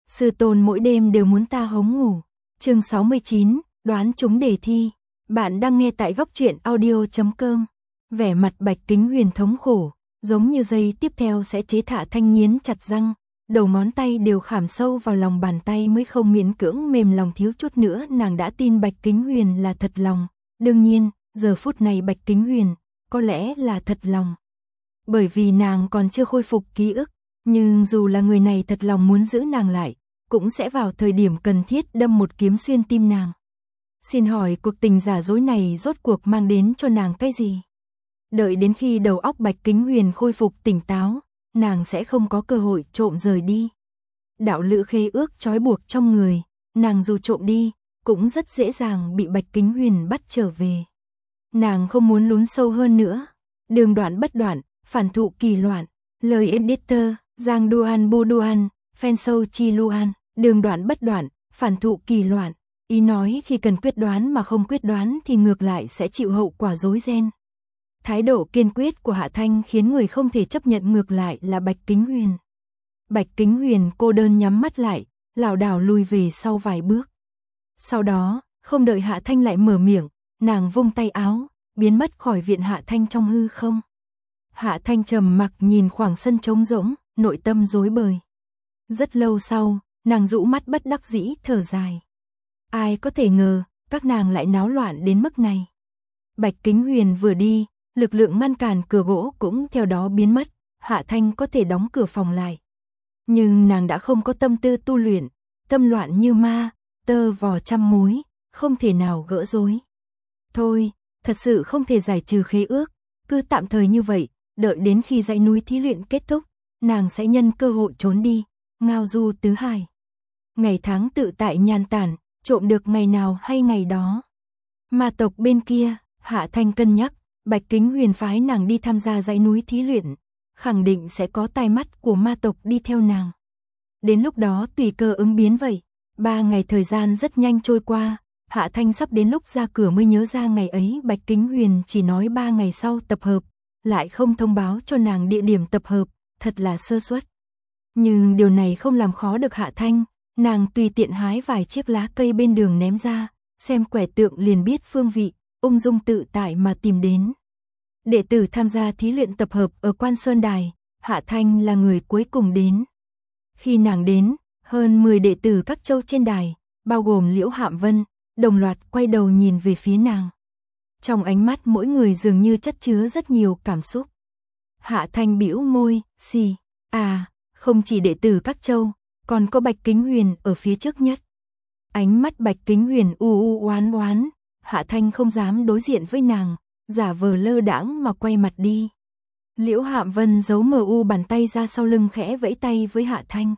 Sư tôn mỗi đêm đều muốn ta hống ngủ. Chương 69, đoán trúng đề thi. Bạn đang nghe tại góc truyện audio.com. Vẻ mặt Bạch Kính Huyền thống khổ, giống như giây tiếp theo sẽ chế Hạ Thanh nghiến chặt răng, đầu ngón tay đều khảm sâu vào lòng bàn tay mới không miễn cưỡng mềm lòng, thiếu chút nữa nàng đã tin Bạch Kính Huyền là thật lòng. Đương nhiên, giờ phút này Bạch Kính Huyền có lẽ là thật lòng, bởi vì nàng còn chưa khôi phục ký ức, nhưng dù là người này thật lòng muốn giữ nàng lại, cũng sẽ vào thời điểm cần thiết đâm một kiếm xuyên tim nàng. Xin hỏi cuộc tình giả dối này rốt cuộc mang đến cho nàng cái gì? Đợi đến khi đầu óc Bạch Kính Huyền khôi phục tỉnh táo, nàng sẽ không có cơ hội trộm rời đi. Đạo lữ khế ước trói buộc trong người, nàng dù trộm đi, cũng rất dễ dàng bị Bạch Kính Huyền bắt trở về. Nàng không muốn lún sâu hơn nữa. Đường đoạn bất đoạn, phản thụ kỳ loạn. Lời editor, Giang Duan Bu Duan, Fan Sâu Chi Luan. Đường đoạn bất đoạn, phản thụ kỳ loạn. Ý nói khi cần quyết đoán mà không quyết đoán thì ngược lại sẽ chịu hậu quả rối ren. Thái độ kiên quyết của Hạ Thanh khiến người không thể chấp nhận, ngược lại là Bạch Kính Huyền. Bạch Kính Huyền cô đơn nhắm mắt lại, lảo đảo lùi về sau vài bước. Sau đó, không đợi Hạ Thanh lại mở miệng, nàng vung tay áo, biến mất khỏi viện Hạ Thanh trong hư không. Hạ Thanh trầm mặc nhìn khoảng sân trống rỗng, nội tâm rối bời. Rất lâu sau, nàng rũ mắt bất đắc dĩ thở dài. Ai có thể ngờ, các nàng lại náo loạn đến mức này. Bạch Kính Huyền vừa đi, lực lượng ngăn cản cửa gỗ cũng theo đó biến mất, Hạ Thanh có thể đóng cửa phòng lại. Nhưng nàng đã không có tâm tư tu luyện, tâm loạn như ma, tơ vò trăm mối, không thể nào gỡ rối. Thôi, thật sự không thể giải trừ khế ước, cứ tạm thời như vậy, đợi đến khi dãy núi thí luyện kết thúc, nàng sẽ nhân cơ hội trốn đi, ngao du tứ hải. Ngày tháng tự tại nhàn tản, trộm được ngày nào hay ngày đó. Ma tộc bên kia, Hạ Thanh cân nhắc, Bạch Kính Huyền phái nàng đi tham gia dãy núi thí luyện, khẳng định sẽ có tai mắt của ma tộc đi theo nàng. Đến lúc đó tùy cơ ứng biến vậy. 3 ngày thời gian rất nhanh trôi qua, Hạ Thanh sắp đến lúc ra cửa mới nhớ ra ngày ấy Bạch Kính Huyền chỉ nói 3 ngày sau tập hợp, lại không thông báo cho nàng địa điểm tập hợp, thật là sơ suất. Nhưng điều này không làm khó được Hạ Thanh, nàng tùy tiện hái vài chiếc lá cây bên đường ném ra, xem quẻ tượng liền biết phương vị, ung dung tự tại mà tìm đến. Đệ tử tham gia thí luyện tập hợp ở Quan Sơn Đài, Hạ Thanh là người cuối cùng đến. Khi nàng đến, hơn 10 đệ tử các châu trên đài, bao gồm Liễu Hạm Vân, đồng loạt quay đầu nhìn về phía nàng. Trong ánh mắt mỗi người dường như chất chứa rất nhiều cảm xúc. Hạ Thanh bĩu môi, xì, không chỉ đệ tử các châu, còn có Bạch Kính Huyền ở phía trước nhất. Ánh mắt Bạch Kính Huyền oán oán, Hạ Thanh không dám đối diện với nàng, giả vờ lơ đãng mà quay mặt đi. Liễu Hạm Vân giấu bàn tay ra sau lưng khẽ vẫy tay với Hạ Thanh.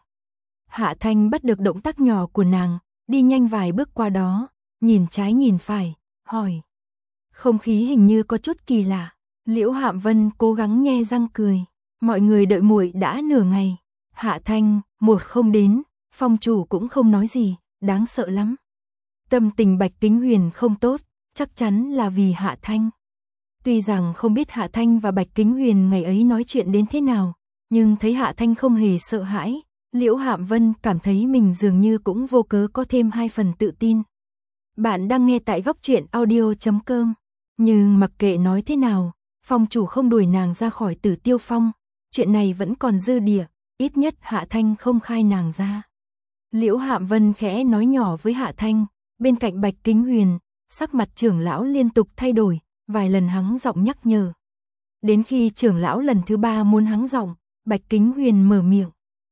Hạ Thanh bắt được động tác nhỏ của nàng, đi nhanh vài bước qua đó, nhìn trái nhìn phải, hỏi. Không khí hình như có chút kỳ lạ. Liễu Hạm Vân cố gắng nhe răng cười. Mọi người đợi muội đã nửa ngày. Hạ Thanh, muội không đến, phong chủ cũng không nói gì, đáng sợ lắm. Tâm tình Bạch Kính Huyền không tốt, chắc chắn là vì Hạ Thanh. Tuy rằng không biết Hạ Thanh và Bạch Kính Huyền ngày ấy nói chuyện đến thế nào, nhưng thấy Hạ Thanh không hề sợ hãi, Liễu Hạm Vân cảm thấy mình dường như cũng vô cớ có thêm 2 phần tự tin. Bạn đang nghe tại góc truyện audio.com. Nhưng mặc kệ nói thế nào, phong chủ không đuổi nàng ra khỏi Tử Tiêu Phong, chuyện này vẫn còn dư địa, ít nhất Hạ Thanh không khai nàng ra. Liễu Hạm Vân khẽ nói nhỏ với Hạ Thanh, bên cạnh Bạch Kính Huyền, sắc mặt trưởng lão liên tục thay đổi, vài lần hắng giọng nhắc nhở. Đến khi trưởng lão lần thứ 3 muốn hắng giọng, Bạch Kính Huyền mở miệng.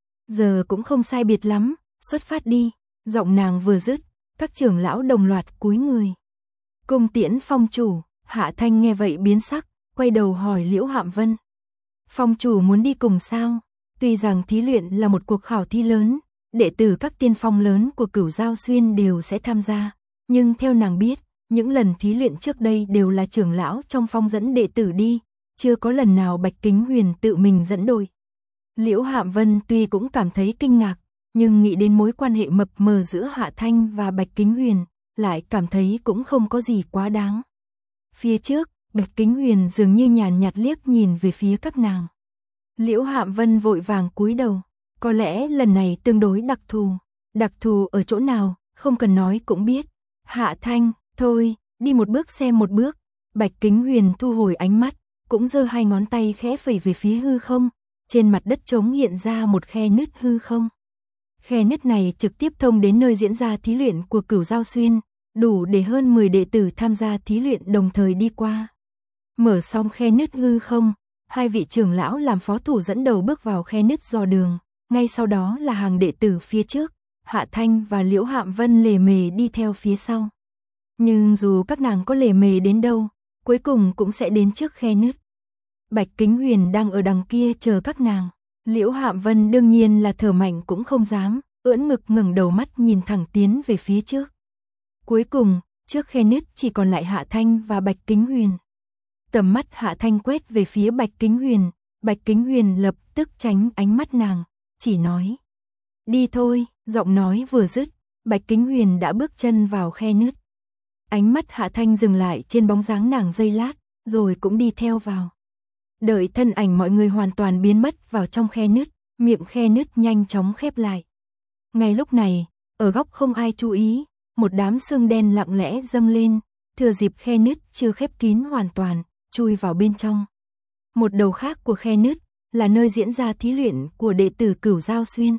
Giờ cũng không sai biệt lắm, xuất phát đi. Giọng nàng vừa dứt, các trưởng lão đồng loạt cúi người. Cung tiễn phong chủ. Hạ Thanh nghe vậy biến sắc, quay đầu hỏi Liễu Hạm Vân. Phong chủ muốn đi cùng sao? Tuy rằng thí luyện là một cuộc khảo thi lớn, đệ tử các tiên phong lớn của Cửu Giao Xuyên đều sẽ tham gia, nhưng theo nàng biết, những lần thí luyện trước đây đều là trưởng lão trong phong dẫn đệ tử đi, chưa có lần nào Bạch Kính Huyền tự mình dẫn đội. Liễu Hạm Vân tuy cũng cảm thấy kinh ngạc, nhưng nghĩ đến mối quan hệ mập mờ giữa Hạ Thanh và Bạch Kính Huyền, lại cảm thấy cũng không có gì quá đáng. Phía trước, Bạch Kính Huyền dường như nhàn nhạt liếc nhìn về phía các nàng. Liễu Hạm Vân vội vàng cúi đầu, có lẽ lần này tương đối đặc thù, Đặc thù ở chỗ nào, không cần nói cũng biết. Hạ Thanh, thôi, đi một bước xem một bước. Bạch Kính Huyền thu hồi ánh mắt, cũng giơ hai ngón tay khẽ phẩy về phía hư không. Trên mặt đất trống hiện ra một khe nứt hư không. Khe nứt này trực tiếp thông đến nơi diễn ra thí luyện của Cửu Giao Xuyên, đủ để hơn 10 đệ tử tham gia thí luyện đồng thời đi qua. Mở xong khe nứt hư không, hai vị trưởng lão làm phó thủ dẫn đầu bước vào khe nứt dò đường, ngay sau đó là hàng đệ tử phía trước, Hạ Thanh và Liễu Hạm Vân lề mề đi theo phía sau. Nhưng dù các nàng có lề mề đến đâu, cuối cùng cũng sẽ đến trước khe nứt. Bạch Kính Huyền đang ở đằng kia chờ các nàng. Liễu Hạm Vân đương nhiên là thở mạnh cũng không dám, ưỡn ngực ngẩng đầu mắt nhìn thẳng tiến về phía trước. Cuối cùng, trước khe nứt chỉ còn lại Hạ Thanh và Bạch Kính Huyền. Tầm mắt Hạ Thanh quét về phía Bạch Kính Huyền, Bạch Kính Huyền lập tức tránh ánh mắt nàng, chỉ nói: "Đi thôi." Giọng nói vừa dứt, Bạch Kính Huyền đã bước chân vào khe nứt. Ánh mắt Hạ Thanh dừng lại trên bóng dáng nàng giây lát, rồi cũng đi theo vào. Đợi thân ảnh mọi người hoàn toàn biến mất vào trong khe nứt, miệng khe nứt nhanh chóng khép lại. Ngay lúc này, ở góc không ai chú ý, một đám sương đen lặng lẽ dâng lên, thừa dịp khe nứt chưa khép kín hoàn toàn, chui vào bên trong. Một đầu khác của khe nứt là nơi diễn ra thí luyện của đệ tử Cửu Giao Xuyên.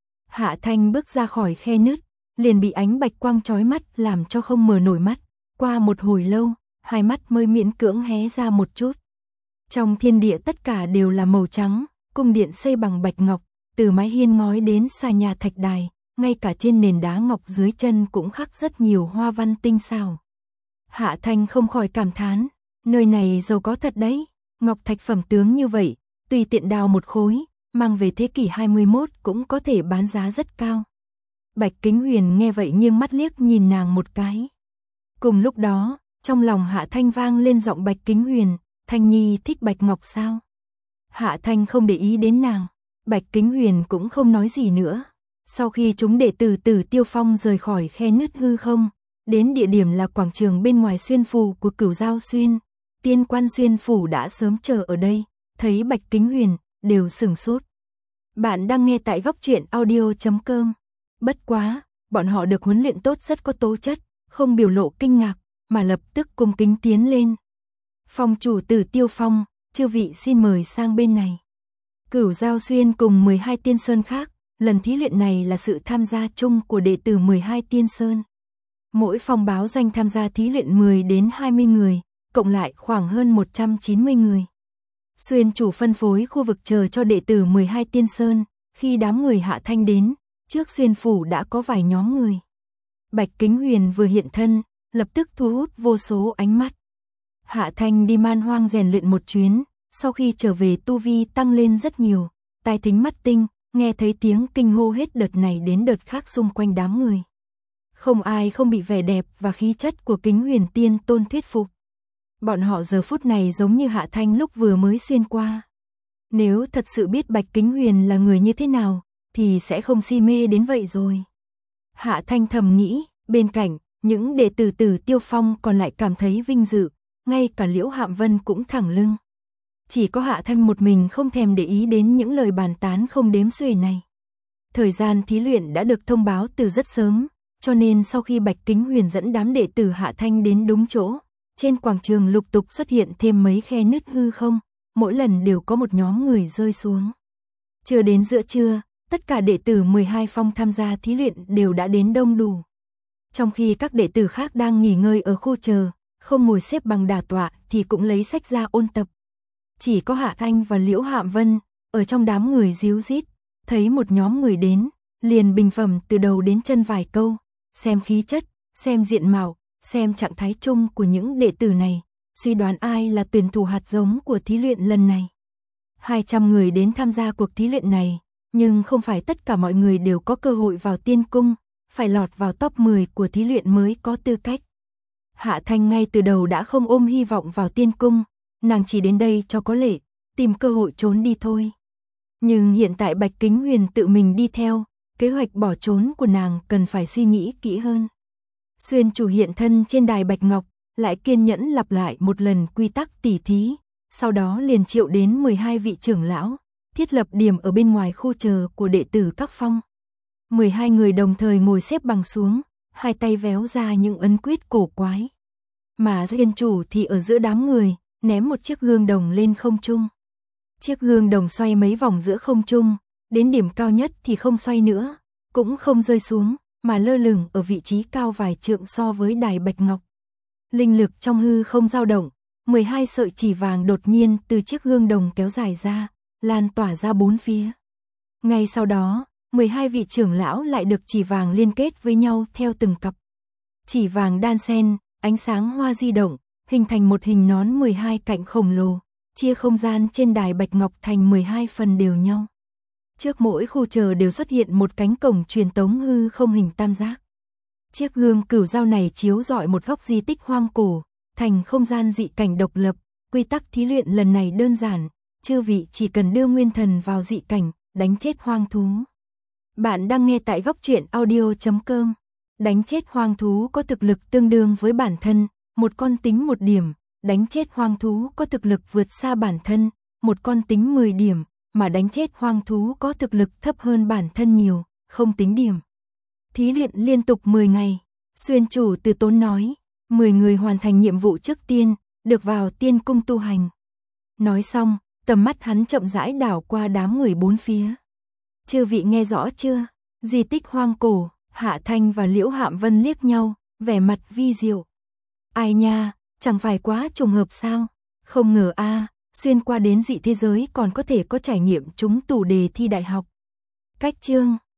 Hạ Thanh bước ra khỏi khe nứt, liền bị ánh bạch quang chói mắt làm cho không mở nổi mắt. Qua một hồi lâu, hai mắt mới miễn cưỡng hé ra một chút. Trong thiên địa tất cả đều là màu trắng, cung điện xây bằng bạch ngọc, từ mái hiên ngói đến xà nhà thạch đài, ngay cả trên nền đá ngọc dưới chân cũng khắc rất nhiều hoa văn tinh xảo. Hạ Thanh không khỏi cảm thán, nơi này giàu có thật đấy, ngọc thạch phẩm tướng như vậy, tùy tiện đào một khối, mang về thế kỷ 21 cũng có thể bán giá rất cao. Bạch Kính Huyền nghe vậy nghiêng mắt liếc nhìn nàng một cái. Cùng lúc đó, trong lòng Hạ Thanh vang lên giọng Bạch Kính Huyền: "Thanh Nhi thích bạch ngọc sao?" Hạ Thanh không để ý đến nàng, Bạch Kính Huyền cũng không nói gì nữa. Sau khi chúng đệ tử Tử Tiêu Phong rời khỏi khe nứt hư không, đến địa điểm là quảng trường bên ngoài xuyên phủ của Cửu Giao Xuyên, tiên quan xuyên phủ đã sớm chờ ở đây, thấy Bạch Kính Huyền, đều sửng sốt. Bạn đang nghe tại góc truyện audio.com. Bất quá, bọn họ được huấn luyện tốt rất có tố chất, không biểu lộ kinh ngạc, mà lập tức cung kính tiến lên. "Phong chủ Tử Tiêu Phong, chư vị xin mời sang bên này." Cửu Giao Xuyên cùng 12 tiên sơn khác, lần thí luyện này là sự tham gia chung của đệ tử 12 tiên sơn. Mỗi phòng báo danh tham gia thí luyện 10 đến 20 người, cộng lại khoảng hơn 190 người. Xuyên chủ phân phối khu vực chờ cho đệ tử 12 tiên sơn, khi đám người Hạ Thanh đến, trước xuyên phủ đã có vài nhóm người. Bạch Kính Huyền vừa hiện thân, lập tức thu hút vô số ánh mắt. Hạ Thanh đi Man Hoang rèn luyện một chuyến, sau khi trở về tu vi tăng lên rất nhiều, tai thính mắt tinh, nghe thấy tiếng kinh hô hết đợt này đến đợt khác xung quanh đám người. Không ai không bị vẻ đẹp và khí chất của Kính Huyền Tiên Tôn thuyết phục. Bọn họ giờ phút này giống như Hạ Thanh lúc vừa mới xuyên qua. Nếu thật sự biết Bạch Kính Huyền là người như thế nào, thì sẽ không si mê đến vậy rồi. Hạ Thanh thầm nghĩ, bên cạnh, những đệ tử Tử Tiêu Phong còn lại cảm thấy vinh dự, ngay cả Liễu Hạm Vân cũng thẳng lưng. Chỉ có Hạ Thanh một mình không thèm để ý đến những lời bàn tán không đếm xuể này. Thời gian thí luyện đã được thông báo từ rất sớm, cho nên sau khi Bạch Kính Huyền dẫn đám đệ tử Hạ Thanh đến đúng chỗ, trên quảng trường lục tục xuất hiện thêm mấy khe nứt hư không, mỗi lần đều có một nhóm người rơi xuống. Chưa đến giữa trưa, tất cả đệ tử 12 phong tham gia thí luyện đều đã đến đông đủ. Trong khi các đệ tử khác đang nghỉ ngơi ở khu chờ, không ngồi xếp bằng đả tọa thì cũng lấy sách ra ôn tập. Chỉ có Hạ Thanh và Liễu Hạm Vân, ở trong đám người ríu rít, thấy một nhóm người đến, liền bình phẩm từ đầu đến chân vài câu, xem khí chất, xem diện mạo, xem trạng thái chung của những đệ tử này, suy đoán ai là tuyển thủ hạt giống của thí luyện lần này. 200 người đến tham gia cuộc thí luyện này, nhưng không phải tất cả mọi người đều có cơ hội vào tiên cung, phải lọt vào top 10 của thí luyện mới có tư cách. Hạ Thanh ngay từ đầu đã không ôm hy vọng vào tiên cung, nàng chỉ đến đây cho có lệ, tìm cơ hội trốn đi thôi. Nhưng hiện tại Bạch Kính Huyền tự mình đi theo, kế hoạch bỏ trốn của nàng cần phải suy nghĩ kỹ hơn. Xuyên chủ hiện thân trên đài bạch ngọc, lại kiên nhẫn lặp lại một lần quy tắc tỉ thí, sau đó liền triệu đến 12 vị trưởng lão, thiết lập điểm ở bên ngoài khu chờ của đệ tử các phong. 12 người đồng thời ngồi xếp bằng xuống, hai tay véo ra những ấn quyết cổ quái. Mà Thiên Chủ thì ở giữa đám người, ném một chiếc gương đồng lên không trung. Chiếc gương đồng xoay mấy vòng giữa không trung, đến điểm cao nhất thì không xoay nữa, cũng không rơi xuống, mà lơ lửng ở vị trí cao vài trượng so với đài bạch ngọc. Linh lực trong hư không dao động, 12 sợi chỉ vàng đột nhiên từ chiếc gương đồng kéo dài ra, lan tỏa ra bốn phía. Ngay sau đó, 12 vị trưởng lão lại được chỉ vàng liên kết với nhau theo từng cặp. Chỉ vàng đan xen, ánh sáng hoa di động, hình thành một hình nón 12 cạnh khổng lồ, chia không gian trên đài bạch ngọc thành 12 phần đều nhau. Trước mỗi khu chờ đều xuất hiện một cánh cổng truyền tống hư không hình tam giác. Chiếc gương cửu dao này chiếu rọi một góc di tích hoang cổ, thành không gian dị cảnh độc lập. Quy tắc thí luyện lần này đơn giản, chư vị chỉ cần đưa nguyên thần vào dị cảnh, đánh chết hoang thú. Bạn đang nghe tại góc truyện audio.com. Đánh chết hoang thú có thực lực tương đương với bản thân, một con tính 1 điểm, đánh chết hoang thú có thực lực vượt xa bản thân, một con tính 10 điểm, mà đánh chết hoang thú có thực lực thấp hơn bản thân nhiều, không tính điểm. Thí luyện liên tục 10 ngày, Xuyên Chủ Từ Tốn nói, 10 người hoàn thành nhiệm vụ trước tiên, được vào tiên cung tu hành. Nói xong, tầm mắt hắn chậm rãi đảo qua đám người bốn phía. Chư vị nghe rõ chưa? Di tích hoang cổ. Hạ Thanh và Liễu Hạm Vân liếc nhau, vẻ mặt vi diệu. Ai nha, chẳng phải quá trùng hợp sao? Không ngờ xuyên qua đến dị thế giới còn có thể có trải nghiệm trúng tủ đề thi đại học. Cách chương